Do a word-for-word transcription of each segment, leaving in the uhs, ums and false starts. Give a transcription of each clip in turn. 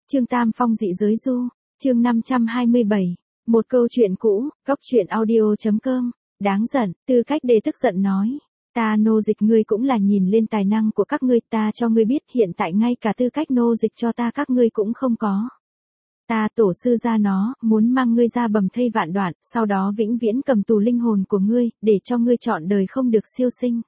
Chương Tam Phong dị giới du, chương năm trăm hai mươi bảy, một câu chuyện cũ, góc truyện audio chấm com, đáng giận, Tư Cách Đề tức giận nói. Ta nô dịch ngươi cũng là nhìn lên tài năng của các ngươi, ta cho ngươi biết hiện tại ngay cả tư cách nô dịch cho ta các ngươi cũng không có. Ta tổ sư gia nó, muốn mang ngươi ra bầm thây vạn đoạn, sau đó vĩnh viễn cầm tù linh hồn của ngươi, để cho ngươi chọn đời không được siêu sinh.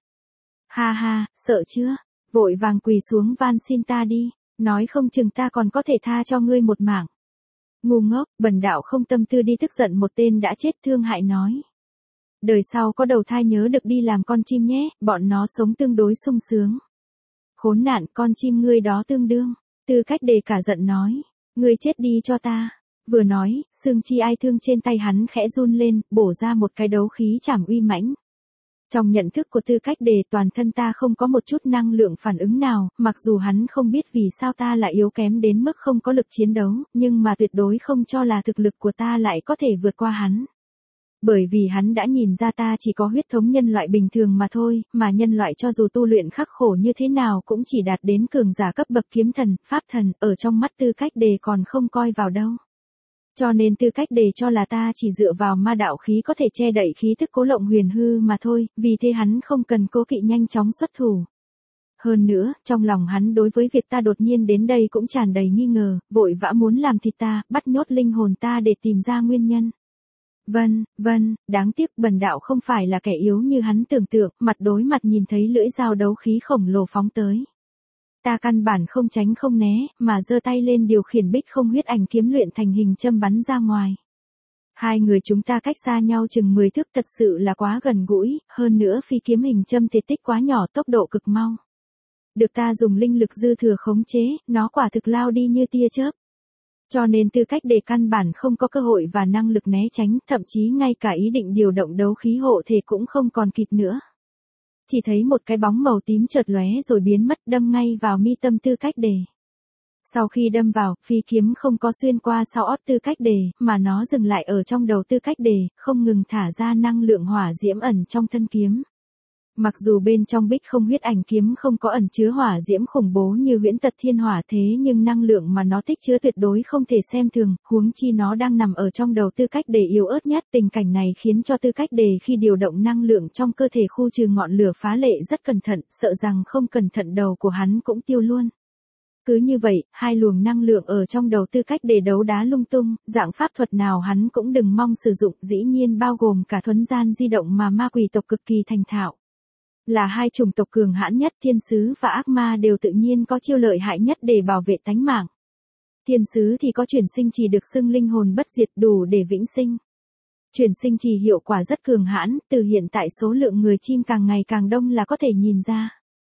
Ha ha, sợ chưa? Vội vàng quỳ xuống van xin ta đi, nói không chừng ta còn có thể tha cho ngươi một mạng. Ngu ngốc, bần đạo không tâm tư đi tức giận một tên đã chết thương hại nói. Đời sau có đầu thai nhớ được đi làm con chim nhé, bọn nó sống tương đối sung sướng. Khốn nạn, con chim ngươi đó tương đương. Tư Cách Đề cả giận nói, ngươi chết đi cho ta. Vừa nói, xương chi ai thương trên tay hắn khẽ run lên, bổ ra một cái đấu khí chảm uy mãnh. Trong nhận thức của Tư Cách Đề, toàn thân ta không có một chút năng lượng phản ứng nào, mặc dù hắn không biết vì sao ta lại yếu kém đến mức không có lực chiến đấu, nhưng mà tuyệt đối không cho là thực lực của ta lại có thể vượt qua hắn. Bởi vì hắn đã nhìn ra ta chỉ có huyết thống nhân loại bình thường mà thôi, mà nhân loại cho dù tu luyện khắc khổ như thế nào cũng chỉ đạt đến cường giả cấp bậc kiếm thần, pháp thần, ở trong mắt Tư Cách Đề còn không coi vào đâu. Cho nên Tư Cách Đề cho là ta chỉ dựa vào ma đạo khí có thể che đậy khí thức Cố Lộng Huyền hư mà thôi, vì thế hắn không cần cố kỵ nhanh chóng xuất thủ. Hơn nữa, trong lòng hắn đối với việc ta đột nhiên đến đây cũng tràn đầy nghi ngờ, vội vã muốn làm thịt ta, bắt nhốt linh hồn ta để tìm ra nguyên nhân. Vâng, vâng, đáng tiếc bần đạo không phải là kẻ yếu như hắn tưởng tượng, mặt đối mặt nhìn thấy lưỡi dao đấu khí khổng lồ phóng tới. Ta căn bản không tránh không né, mà giơ tay lên điều khiển bích không huyết ảnh kiếm luyện thành hình châm bắn ra ngoài. Hai người chúng ta cách xa nhau chừng mười thước, thật sự là quá gần gũi, hơn nữa phi kiếm hình châm thể tích quá nhỏ, tốc độ cực mau. Được ta dùng linh lực dư thừa khống chế, nó quả thực lao đi như tia chớp. Cho nên Tư Cách Đề căn bản không có cơ hội và năng lực né tránh, thậm chí ngay cả ý định điều động đấu khí hộ thể cũng không còn kịp nữa. Chỉ thấy một cái bóng màu tím chợt lóe rồi biến mất, đâm ngay vào mi tâm Tư Cách Đề. Sau khi đâm vào, phi kiếm không có xuyên qua sau ót Tư Cách Đề, mà nó dừng lại ở trong đầu Tư Cách Đề, không ngừng thả ra năng lượng hỏa diễm ẩn trong thân kiếm. Mặc dù bên trong bích không huyết ảnh kiếm không có ẩn chứa hỏa diễm khủng bố như Huyễn Tật Thiên Hỏa, thế nhưng năng lượng mà nó tích chứa tuyệt đối không thể xem thường, huống chi nó đang nằm ở trong đầu Tư Cách Đề yếu ớt nhất. Tình cảnh này khiến cho Tư Cách Đề khi điều động năng lượng trong cơ thể khu trừ ngọn lửa phá lệ rất cẩn thận, sợ rằng không cẩn thận đầu của hắn cũng tiêu luôn. Cứ như vậy, hai luồng năng lượng ở trong đầu Tư Cách Đề đấu đá lung tung, dạng pháp thuật nào hắn cũng đừng mong sử dụng, dĩ nhiên bao gồm cả thuấn gian di động mà ma quỷ tộc cực kỳ thành thạo. Là hai chủng tộc cường hãn nhất, thiên sứ và ác ma đều tự nhiên có chiêu lợi hại nhất để bảo vệ tánh mạng. Thiên sứ thì có chuyển sinh trì được xưng linh hồn bất diệt, đủ để vĩnh sinh. Chuyển sinh trì hiệu quả rất cường hãn, từ hiện tại số lượng người chim càng ngày càng đông là có thể nhìn ra.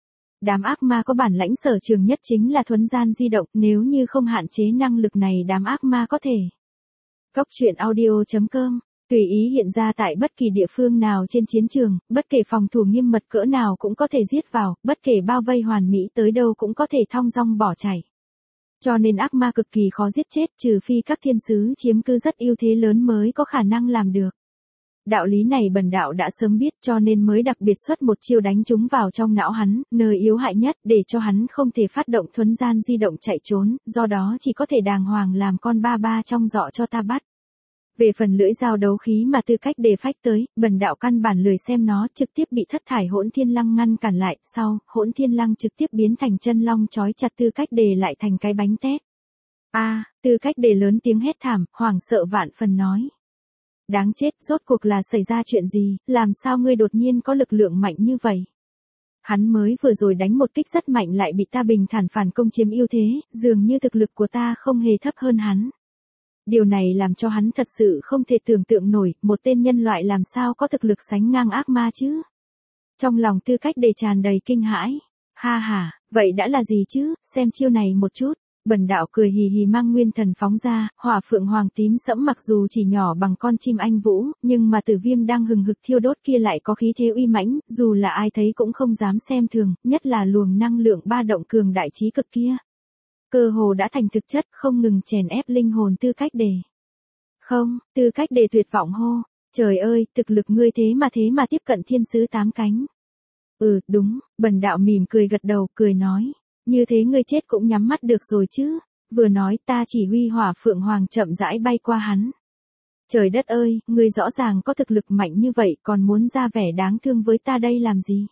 Đám ác ma có bản lãnh sở trường nhất chính là thuấn gian di động, nếu như không hạn chế năng lực này đám ác ma có thể. Góc truyện audio chấm com, tùy ý hiện ra tại bất kỳ địa phương nào trên chiến trường, bất kể phòng thủ nghiêm mật cỡ nào cũng có thể giết vào, bất kể bao vây hoàn mỹ tới đâu cũng có thể thong dong bỏ chạy. Cho nên ác ma cực kỳ khó giết chết, trừ phi các thiên sứ chiếm cứ rất ưu thế lớn mới có khả năng làm được. Đạo lý này bần đạo đã sớm biết, cho nên mới đặc biệt xuất một chiêu đánh trúng vào trong não hắn, nơi yếu hại nhất, để cho hắn không thể phát động thuấn gian di động chạy trốn, do đó chỉ có thể đàng hoàng làm con ba ba trong giỏ cho ta bắt. Về phần lưỡi dao đấu khí mà Tư Cách Đề phách tới, bần đạo căn bản lười xem nó, trực tiếp bị thất thải hỗn thiên lăng ngăn cản lại, sau, hỗn thiên lăng trực tiếp biến thành chân long trói chặt Tư Cách Đề lại thành cái bánh tét. A, à, Tư Cách Đề lớn tiếng hét thảm, hoảng sợ vạn phần nói. Đáng chết, rốt cuộc là xảy ra chuyện gì, làm sao ngươi đột nhiên có lực lượng mạnh như vậy? Hắn mới vừa rồi đánh một kích rất mạnh lại bị ta bình thản phản công chiếm ưu thế, dường như thực lực của ta không hề thấp hơn hắn. Điều này làm cho hắn thật sự không thể tưởng tượng nổi, một tên nhân loại làm sao có thực lực sánh ngang ác ma chứ? Trong lòng Tư Cách Đề tràn đầy kinh hãi. Ha ha, vậy đã là gì chứ, xem chiêu này một chút. Bần đạo cười hì hì mang nguyên thần phóng ra, hỏa phượng hoàng tím sẫm mặc dù chỉ nhỏ bằng con chim anh vũ, nhưng mà tử viêm đang hừng hực thiêu đốt kia lại có khí thế uy mãnh, dù là ai thấy cũng không dám xem thường, nhất là luồng năng lượng ba động cường đại trí cực kia. Cơ hồ đã thành thực chất, không ngừng chèn ép linh hồn Tư Cách Đề. Không, Tư Cách Đề tuyệt vọng hô, trời ơi, thực lực ngươi thế mà thế mà tiếp cận thiên sứ tám cánh. Ừ, đúng, bần đạo mỉm cười gật đầu, cười nói. Như thế ngươi chết cũng nhắm mắt được rồi chứ. Vừa nói ta chỉ huy hỏa phượng hoàng chậm rãi bay qua hắn. Trời đất ơi, ngươi rõ ràng có thực lực mạnh như vậy còn muốn ra vẻ đáng thương với ta đây làm gì?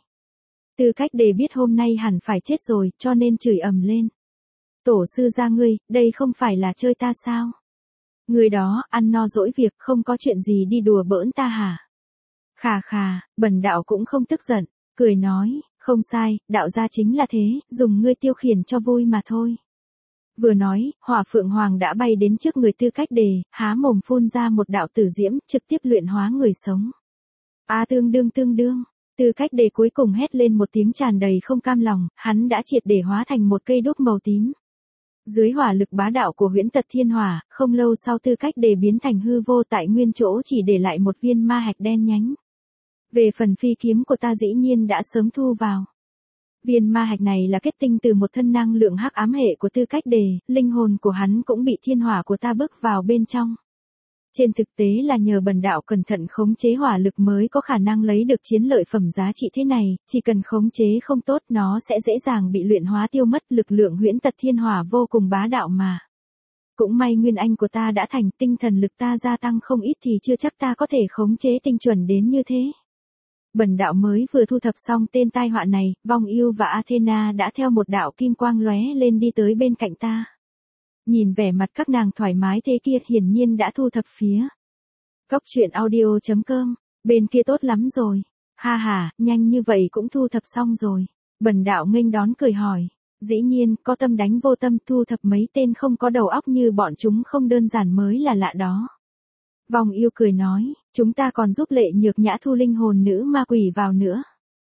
Tư Cách Đề biết hôm nay hẳn phải chết rồi, cho nên chửi ầm lên. Tổ sư gia ngươi, đây không phải là chơi ta sao? Người đó, ăn no dỗi việc, không có chuyện gì đi đùa bỡn ta hả? Khà khà, Bần đạo cũng không tức giận, cười nói, không sai, đạo gia chính là thế, dùng ngươi tiêu khiển cho vui mà thôi. Vừa nói, hỏa phượng hoàng đã bay đến trước người Tư Cách Đề, há mồm phun ra một đạo tử diễm, trực tiếp luyện hóa người sống. A tương đương tương đương, Tư Cách Đề cuối cùng hét lên một tiếng tràn đầy không cam lòng, hắn đã triệt để hóa thành một cây đuốc màu tím. Dưới hỏa lực bá đạo của huyễn tật thiên hỏa, không lâu sau Tư Cách Đề biến thành hư vô tại nguyên chỗ chỉ để lại một viên ma hạch đen nhánh. Về phần phi kiếm của ta dĩ nhiên đã sớm thu vào. Viên ma hạch này là kết tinh từ một thân năng lượng hắc ám hệ của Tư Cách Đề, linh hồn của hắn cũng bị thiên hỏa của ta bước vào bên trong. Trên thực tế là nhờ bần đạo cẩn thận khống chế hỏa lực mới có khả năng lấy được chiến lợi phẩm giá trị thế này, chỉ cần khống chế không tốt nó sẽ dễ dàng bị luyện hóa tiêu mất, lực lượng huyễn tật thiên hỏa vô cùng bá đạo mà. Cũng may nguyên anh của ta đã thành, tinh thần lực ta gia tăng không ít thì chưa chắc ta có thể khống chế tinh chuẩn đến như thế. Bần đạo mới vừa thu thập xong tên tai họa này, Vong Yêu và Athena đã theo một đạo kim quang lóe lên đi tới bên cạnh ta. Nhìn vẻ mặt các nàng thoải mái thế kia hiển nhiên đã thu thập phía. Góc truyện audio chấm com, bên kia tốt lắm rồi. Ha ha, nhanh như vậy cũng thu thập xong rồi. Bần đạo nghênh đón cười hỏi. Dĩ nhiên, có tâm đánh vô tâm, thu thập mấy tên không có đầu óc như bọn chúng không đơn giản mới là lạ đó. Vong Yêu cười nói, chúng ta còn giúp Lệ Nhược Nhã thu linh hồn nữ ma quỷ vào nữa.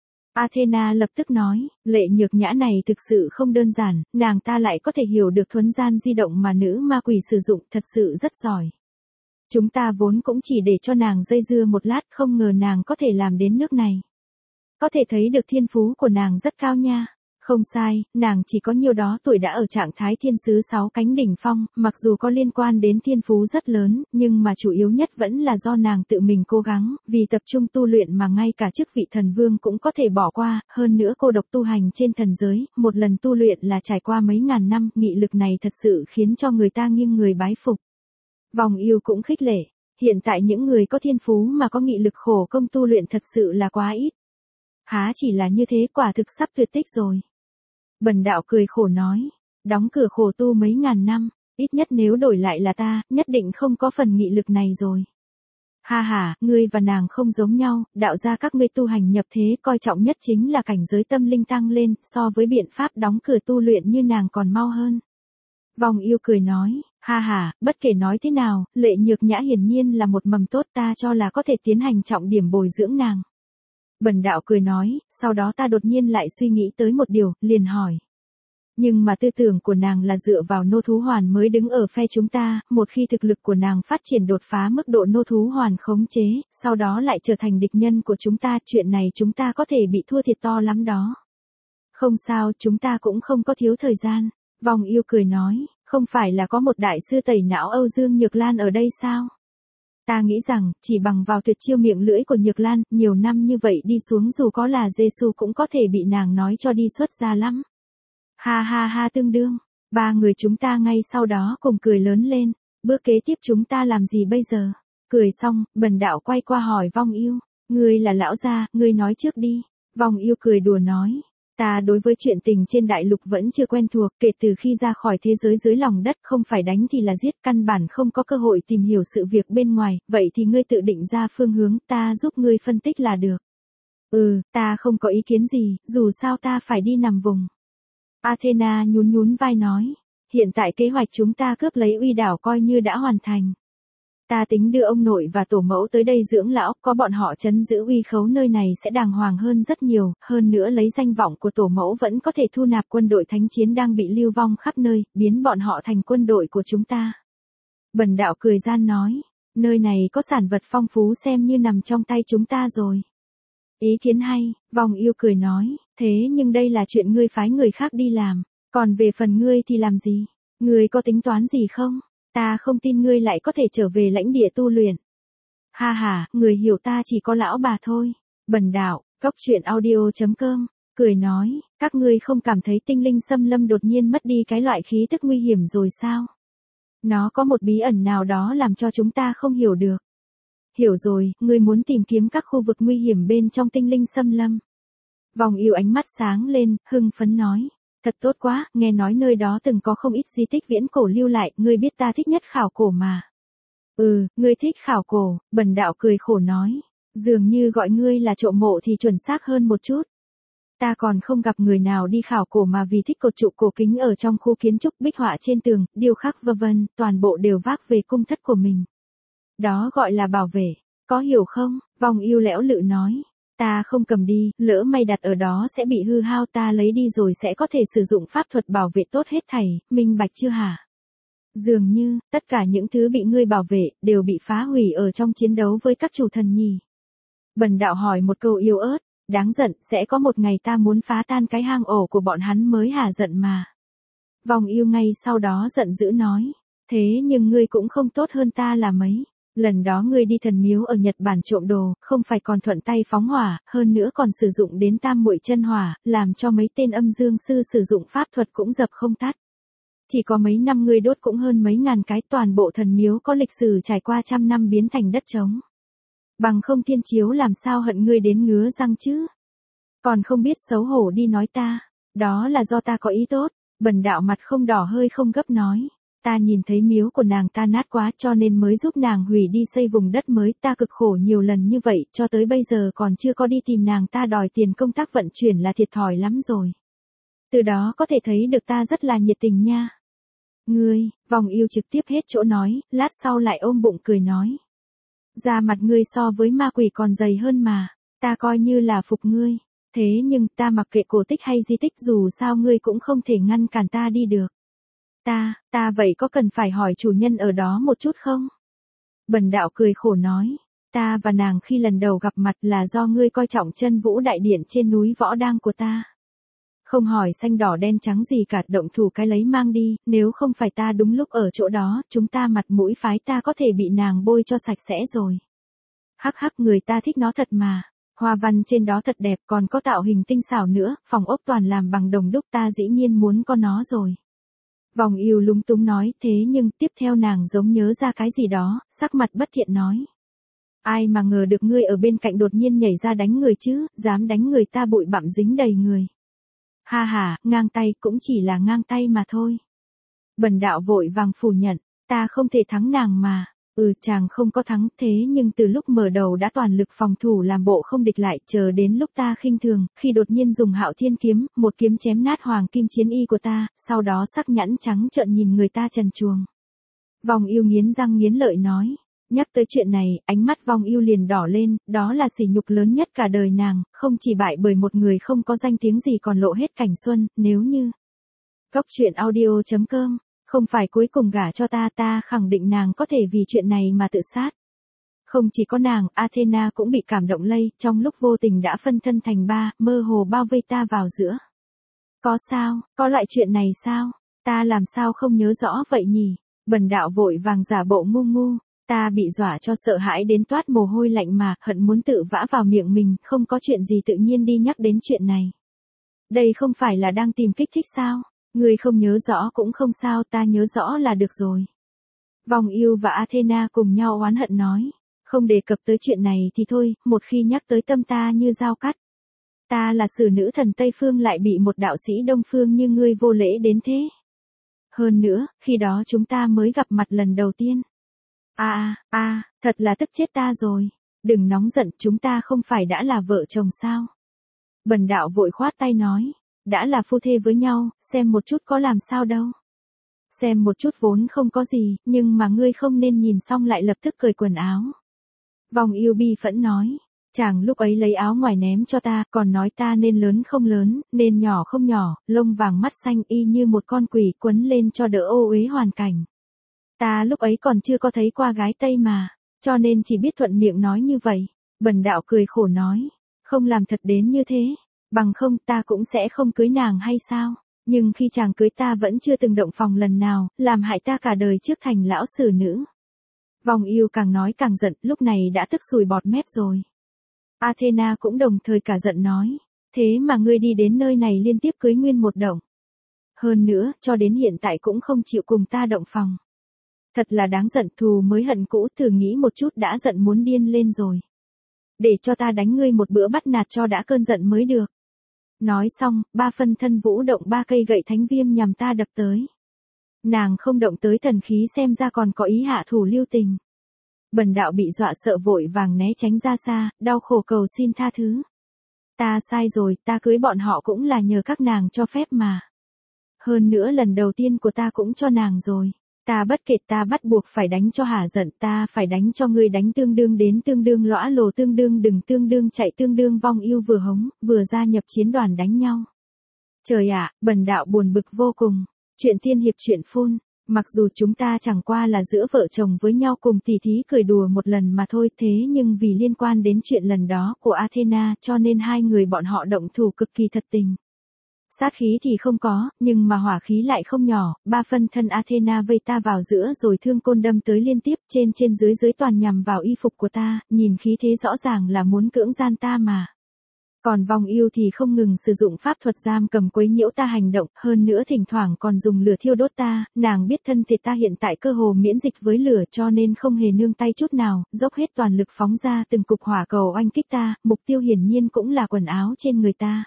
Athena lập tức nói, Lệ Nhược Nhã này thực sự không đơn giản, nàng ta lại có thể hiểu được thuấn gian di động mà nữ ma quỷ sử dụng, thật sự rất giỏi. Chúng ta vốn cũng chỉ để cho nàng dây dưa một lát, không ngờ nàng có thể làm đến nước này. Có thể thấy được thiên phú của nàng rất cao nha. Không sai, nàng chỉ có nhiêu đó tuổi đã ở trạng thái thiên sứ sáu cánh đỉnh phong, mặc dù có liên quan đến thiên phú rất lớn, nhưng mà chủ yếu nhất vẫn là do nàng tự mình cố gắng, vì tập trung tu luyện mà ngay cả chức vị thần vương cũng có thể bỏ qua, hơn nữa cô độc tu hành trên thần giới, một lần tu luyện là trải qua mấy ngàn năm, nghị lực này thật sự khiến cho người ta nghiêng người bái phục. Vong Yêu cũng khích lệ, hiện tại những người có thiên phú mà có nghị lực khổ công tu luyện thật sự là quá ít. Há chỉ là như thế, quả thực sắp tuyệt tích rồi. Bần đạo cười khổ nói, đóng cửa khổ tu mấy ngàn năm, ít nhất nếu đổi lại là ta, nhất định không có phần nghị lực này rồi. Ha ha, ngươi và nàng không giống nhau, đạo gia các ngươi tu hành nhập thế coi trọng nhất chính là cảnh giới tâm linh tăng lên, so với biện pháp đóng cửa tu luyện như nàng còn mau hơn. Vong Yêu cười nói, ha ha, bất kể nói thế nào, Lệ Nhược Nhã hiển nhiên là một mầm tốt, ta cho là có thể tiến hành trọng điểm bồi dưỡng nàng. Bần đạo cười nói, sau đó ta đột nhiên lại suy nghĩ tới một điều, liền hỏi. Nhưng mà tư tưởng của nàng là dựa vào nô thú hoàn mới đứng ở phe chúng ta, một khi thực lực của nàng phát triển đột phá mức độ nô thú hoàn khống chế, sau đó lại trở thành địch nhân của chúng ta, chuyện này chúng ta có thể bị thua thiệt to lắm đó. Không sao, chúng ta cũng không có thiếu thời gian. Vong Yêu cười nói, không phải là có một đại sư tẩy não Âu Dương Nhược Lan ở đây sao? Ta nghĩ rằng, chỉ bằng vào tuyệt chiêu miệng lưỡi của Nhược Lan, nhiều năm như vậy đi xuống dù có là Giê-xu cũng có thể bị nàng nói cho đi xuất ra lắm. Ha ha ha tương đương, ba người chúng ta ngay sau đó cùng cười lớn lên, bước kế tiếp chúng ta làm gì bây giờ? Cười xong, bần đạo quay qua hỏi Vong Yêu, ngươi là lão gia, ngươi nói trước đi. Vong Yêu cười đùa nói, ta đối với chuyện tình trên đại lục vẫn chưa quen thuộc, kể từ khi ra khỏi thế giới dưới lòng đất không phải đánh thì là giết, căn bản không có cơ hội tìm hiểu sự việc bên ngoài, vậy thì ngươi tự định ra phương hướng, ta giúp ngươi phân tích là được. Ừ, ta không có ý kiến gì, dù sao ta phải đi nằm vùng. Athena nhún nhún vai nói, hiện tại kế hoạch chúng ta cướp lấy uy đảo coi như đã hoàn thành. Ta tính đưa ông nội và tổ mẫu tới đây dưỡng lão, có bọn họ trấn giữ uy khấu nơi này sẽ đàng hoàng hơn rất nhiều, hơn nữa lấy danh vọng của tổ mẫu vẫn có thể thu nạp quân đội thánh chiến đang bị lưu vong khắp nơi, biến bọn họ thành quân đội của chúng ta. Bần đạo cười gian nói, nơi này có sản vật phong phú xem như nằm trong tay chúng ta rồi. Ý kiến hay, Vong Yêu cười nói, thế nhưng đây là chuyện ngươi phái người khác đi làm, còn về phần ngươi thì làm gì? Ngươi có tính toán gì không? Ta không tin ngươi lại có thể trở về lãnh địa tu luyện. Ha ha, người hiểu ta chỉ có lão bà thôi. Bần đạo, góc truyện audio chấm com cười nói, các ngươi không cảm thấy tinh linh xâm lâm đột nhiên mất đi cái loại khí tức nguy hiểm rồi sao? Nó có một bí ẩn nào đó làm cho chúng ta không hiểu được. Hiểu rồi, ngươi muốn tìm kiếm các khu vực nguy hiểm bên trong tinh linh xâm lâm. Vòng yêu ánh mắt sáng lên, hưng phấn nói. Thật tốt quá, nghe nói nơi đó từng có không ít di tích viễn cổ lưu lại, ngươi biết ta thích nhất khảo cổ mà. Ừ, ngươi thích khảo cổ, Bần đạo cười khổ nói. Dường như gọi ngươi là trộm mộ thì chuẩn xác hơn một chút. Ta còn không gặp người nào đi khảo cổ mà vì thích cột trụ cổ kính ở trong khu kiến trúc bích họa trên tường, điêu khắc vân vân, toàn bộ đều vác về cung thất của mình. Đó gọi là bảo vệ, có hiểu không? Vòng yêu lẽo lự nói. Ta không cầm đi, lỡ may đặt ở đó sẽ bị hư hao, ta lấy đi rồi sẽ có thể sử dụng pháp thuật bảo vệ tốt hết thảy, minh bạch chưa hả? Dường như, tất cả những thứ bị ngươi bảo vệ, đều bị phá hủy ở trong chiến đấu với các chủ thần nhỉ. Bần đạo hỏi một câu yếu ớt, đáng giận, sẽ có một ngày ta muốn phá tan cái hang ổ của bọn hắn mới hả giận mà. Vòng yêu ngay sau đó giận dữ nói, thế nhưng ngươi cũng không tốt hơn ta là mấy. Lần đó ngươi đi thần miếu ở Nhật Bản trộm đồ, không phải còn thuận tay phóng hỏa, hơn nữa còn sử dụng đến tam muội chân hỏa, làm cho mấy tên âm dương sư sử dụng pháp thuật cũng dập không tắt. Chỉ có mấy năm ngươi đốt cũng hơn mấy ngàn cái, toàn bộ thần miếu có lịch sử trải qua trăm năm biến thành đất trống. Bằng không thiên chiếu làm sao hận ngươi đến ngứa răng chứ? Còn không biết xấu hổ đi nói ta, đó là do ta có ý tốt. Bần đạo mặt không đỏ hơi không gấp nói. Ta nhìn thấy miếu của nàng ta nát quá cho nên mới giúp nàng hủy đi xây vùng đất mới, ta cực khổ nhiều lần như vậy, cho tới bây giờ còn chưa có đi tìm nàng ta đòi tiền công tác vận chuyển là thiệt thòi lắm rồi. Từ đó có thể thấy được ta rất là nhiệt tình nha. Ngươi, vòng yêu trực tiếp hết chỗ nói, lát sau lại ôm bụng cười nói. Da mặt ngươi so với ma quỷ còn dày hơn mà, ta coi như là phục ngươi, thế nhưng ta mặc kệ cổ tích hay di tích dù sao ngươi cũng không thể ngăn cản ta đi được. Ta, ta vậy có cần phải hỏi chủ nhân ở đó một chút không? Bần đạo cười khổ nói, ta và nàng khi lần đầu gặp mặt là do ngươi coi trọng chân vũ đại điện trên núi Võ Đang của ta. Không hỏi xanh đỏ đen trắng gì cả, động thủ cái lấy mang đi, nếu không phải ta đúng lúc ở chỗ đó, chúng ta mặt mũi phái ta có thể bị nàng bôi cho sạch sẽ rồi. Hắc hắc, người ta thích nó thật mà, hoa văn trên đó thật đẹp, còn có tạo hình tinh xảo nữa, phòng ốc toàn làm bằng đồng đúc, ta dĩ nhiên muốn có nó rồi. Vòng yêu lúng túng nói, thế nhưng tiếp theo nàng giống nhớ ra cái gì đó, sắc mặt bất thiện nói. Ai mà ngờ được ngươi ở bên cạnh đột nhiên nhảy ra đánh người chứ, dám đánh người ta bụi bặm dính đầy người. Ha ha, ngang tay cũng chỉ là ngang tay mà thôi. Bần đạo vội vàng phủ nhận, ta không thể thắng nàng mà. Ừ, chàng không có thắng, thế nhưng từ lúc mở đầu đã toàn lực phòng thủ làm bộ không địch lại, chờ đến lúc ta khinh thường, khi đột nhiên dùng Hạo Thiên kiếm, một kiếm chém nát hoàng kim chiến y của ta, sau đó sắc nhãn trắng trợn nhìn người ta trần truồng. Vòng yêu nghiến răng nghiến lợi nói, nhắc tới chuyện này, ánh mắt vòng yêu liền đỏ lên, đó là sỉ nhục lớn nhất cả đời nàng, không chỉ bại bởi một người không có danh tiếng gì còn lộ hết cảnh xuân, nếu như. Cốc truyện audio chấm com không phải cuối cùng gả cho ta, ta khẳng định nàng có thể vì chuyện này mà tự sát. Không chỉ có nàng, Athena cũng bị cảm động lây, trong lúc vô tình đã phân thân thành ba, mơ hồ bao vây ta vào giữa. Có sao, có loại chuyện này sao? Ta làm sao không nhớ rõ vậy nhỉ? Bần đạo vội vàng giả bộ ngu ngu, ta bị dọa cho sợ hãi đến toát mồ hôi lạnh mà, hận muốn tự vã vào miệng mình, không có chuyện gì tự nhiên đi nhắc đến chuyện này. Đây không phải là đang tìm kích thích sao? Ngươi không nhớ rõ cũng không sao, ta nhớ rõ là được rồi. Vòng yêu và Athena cùng nhau oán hận nói, không đề cập tới chuyện này thì thôi, một khi nhắc tới tâm ta như dao cắt. Ta là sử nữ thần Tây Phương lại bị một đạo sĩ Đông Phương như ngươi vô lễ đến thế. Hơn nữa, khi đó chúng ta mới gặp mặt lần đầu tiên. À, à, thật là tức chết ta rồi. Đừng nóng giận, chúng ta không phải đã là vợ chồng sao? Bần đạo vội khoát tay nói. Đã là phu thê với nhau, xem một chút có làm sao đâu. Xem một chút vốn không có gì, nhưng mà ngươi không nên nhìn xong lại lập tức cởi quần áo. Vòng yêu bi phẫn nói, chàng lúc ấy lấy áo ngoài ném cho ta, còn nói ta nên lớn không lớn, nên nhỏ không nhỏ, lông vàng mắt xanh y như một con quỷ quấn lên cho đỡ ô uế hoàn cảnh. Ta lúc ấy còn chưa có thấy qua gái Tây mà, cho nên chỉ biết thuận miệng nói như vậy. Bần đạo cười khổ nói, không làm thật đến như thế. Bằng không ta cũng sẽ không cưới nàng hay sao, nhưng khi chàng cưới ta vẫn chưa từng động phòng lần nào, làm hại ta cả đời trước thành lão sử nữ. Vòng yêu càng nói càng giận, lúc này đã tức sùi bọt mép rồi. Athena cũng đồng thời cả giận nói, Thế mà ngươi đi đến nơi này liên tiếp cưới nguyên một động. Hơn nữa, cho đến hiện tại cũng không chịu cùng ta động phòng. Thật là đáng giận, thù mới hận cũ, thử nghĩ một chút đã giận muốn điên lên rồi. Để cho ta đánh ngươi một bữa bắt nạt cho đã cơn giận mới được. Nói xong, ba phân thân vũ động ba cây gậy thánh viêm nhằm ta đập tới. Nàng không động tới thần khí xem ra còn có ý hạ thủ lưu tình. Bần đạo bị dọa sợ vội vàng né tránh ra xa, đau khổ cầu xin tha thứ. Ta sai rồi, ta cưới bọn họ cũng là nhờ các nàng cho phép mà. Hơn nữa lần đầu tiên của ta cũng cho nàng rồi. Ta bất kể, ta bắt buộc phải đánh cho hả giận, ta phải đánh cho ngươi đánh tương đương đến tương đương lõa lồ tương đương đừng tương đương chạy tương đương vong yêu vừa hống, vừa gia nhập chiến đoàn đánh nhau. Trời ạ, bần đạo buồn bực vô cùng. Chuyện tiên hiệp chuyện phun. Mặc dù chúng ta chẳng qua là giữa vợ chồng với nhau cùng tỉ thí cười đùa một lần mà thôi, thế nhưng vì liên quan đến chuyện lần đó của Athena cho nên hai người bọn họ động thủ cực kỳ thật tình. Sát khí thì không có, nhưng mà hỏa khí lại không nhỏ, ba phân thân Athena vây ta vào giữa rồi thương côn đâm tới liên tiếp, trên trên dưới dưới toàn nhằm vào y phục của ta, nhìn khí thế rõ ràng là muốn cưỡng gian ta mà. Còn vong yêu thì không ngừng sử dụng pháp thuật giam cầm quấy nhiễu ta hành động, hơn nữa thỉnh thoảng còn dùng lửa thiêu đốt ta, nàng biết thân thể ta hiện tại cơ hồ miễn dịch với lửa cho nên không hề nương tay chút nào, dốc hết toàn lực phóng ra từng cục hỏa cầu oanh kích ta, mục tiêu hiển nhiên cũng là quần áo trên người ta.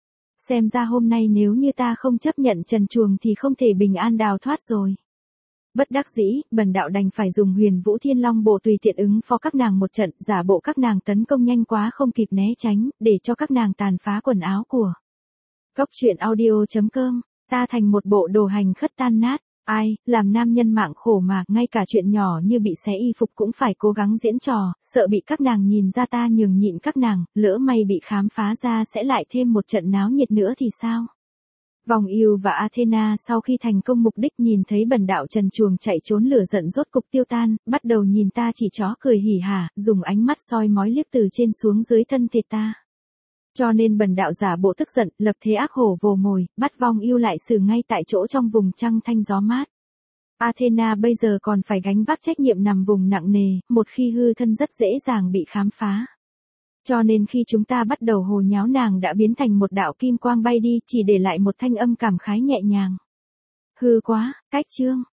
Xem ra hôm nay nếu như ta không chấp nhận trần truồng thì không thể bình an đào thoát rồi. Bất đắc dĩ, bần đạo đành phải dùng Huyền Vũ Thiên Long bộ tùy tiện ứng phó các nàng một trận, giả bộ các nàng tấn công nhanh quá không kịp né tránh, để cho các nàng tàn phá quần áo của. Cốc truyện audio chấm com, ta thành một bộ đồ hành khất tan nát. Ai, làm nam nhân mạng khổ mà, ngay cả chuyện nhỏ như bị xé y phục cũng phải cố gắng diễn trò, sợ bị các nàng nhìn ra ta nhường nhịn các nàng, lỡ may bị khám phá ra sẽ lại thêm một trận náo nhiệt nữa thì sao? Vòng yêu và Athena sau khi thành công mục đích nhìn thấy bần đạo trần truồng chạy trốn lửa giận rốt cục tiêu tan, bắt đầu nhìn ta chỉ chó cười hỉ hả, dùng ánh mắt soi mói liếc từ trên xuống dưới thân thể ta. Cho nên bần đạo giả bộ tức giận, lập thế ác hổ vồ mồi, bắt vong yêu lại xử ngay tại chỗ trong vùng trăng thanh gió mát. Athena bây giờ còn phải gánh vác trách nhiệm nằm vùng nặng nề, một khi hư thân rất dễ dàng bị khám phá. Cho nên khi chúng ta bắt đầu hồ nháo nàng đã biến thành một đạo kim quang bay đi, chỉ để lại một thanh âm cảm khái nhẹ nhàng. Hư quá, cách chương.